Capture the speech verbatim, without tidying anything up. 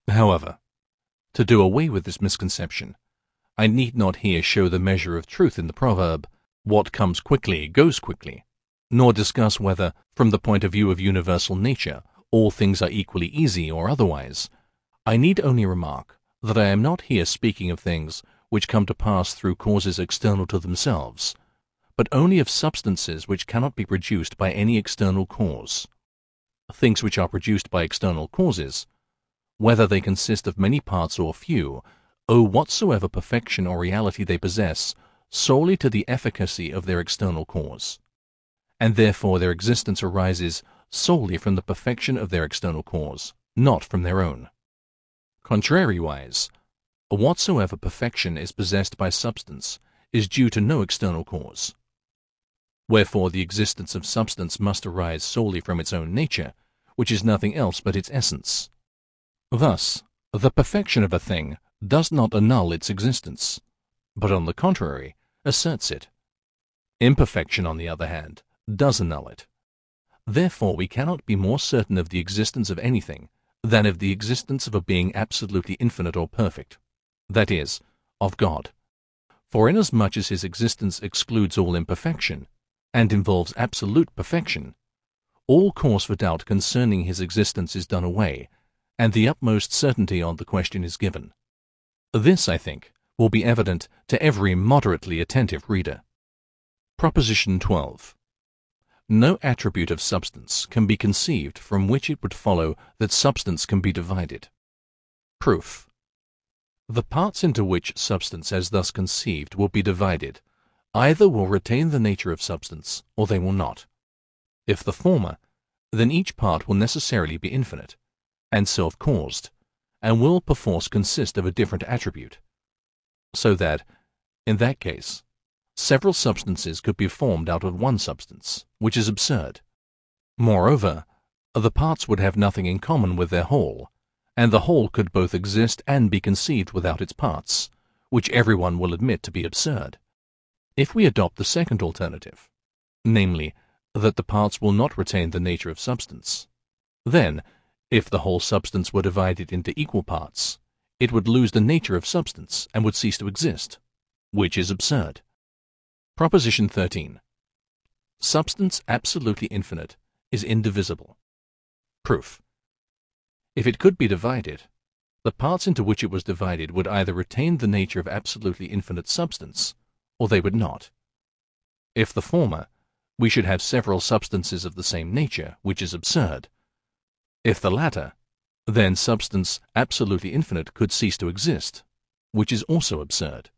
However, to do away with this misconception, I need not here show the measure of truth in the proverb, "What comes quickly goes quickly," nor discuss whether, from the point of view of universal nature, all things are equally easy or otherwise. I need only remark that I am not here speaking of things which come to pass through causes external to themselves, but only of substances which cannot be produced by any external cause. Things which are produced by external causes, whether they consist of many parts or few, owe whatsoever perfection or reality they possess solely to the efficacy of their external cause, and therefore their existence arises solely from the perfection of their external cause, not from their own. Contrariwise, whatsoever perfection is possessed by substance is due to no external cause. Wherefore the existence of substance must arise solely from its own nature, which is nothing else but its essence. Thus, the perfection of a thing does not annul its existence, but on the contrary, asserts it. Imperfection, on the other hand, does annul it. Therefore we cannot be more certain of the existence of anything than of the existence of a being absolutely infinite or perfect, that is, of God. For inasmuch as his existence excludes all imperfection, and involves absolute perfection, all cause for doubt concerning his existence is done away, and the utmost certainty on the question is given. This, I think, will be evident to every moderately attentive reader. Proposition twelve. No attribute of substance can be conceived from which it would follow that substance can be divided. Proof. The parts into which substance as thus conceived will be divided either will retain the nature of substance, or they will not. If the former, then each part will necessarily be infinite, and self-caused, and will perforce consist of a different attribute, so that, in that case, several substances could be formed out of one substance, which is absurd. Moreover, the parts would have nothing in common with their whole, and the whole could both exist and be conceived without its parts, which everyone will admit to be absurd. If we adopt the second alternative, namely, that the parts will not retain the nature of substance, then, if the whole substance were divided into equal parts, it would lose the nature of substance and would cease to exist, which is absurd. Proposition thirteen. Substance absolutely infinite is indivisible. Proof. If it could be divided, the parts into which it was divided would either retain the nature of absolutely infinite substance, or they would not. If the former, we should have several substances of the same nature, which is absurd. If the latter, then substance absolutely infinite could cease to exist, which is also absurd.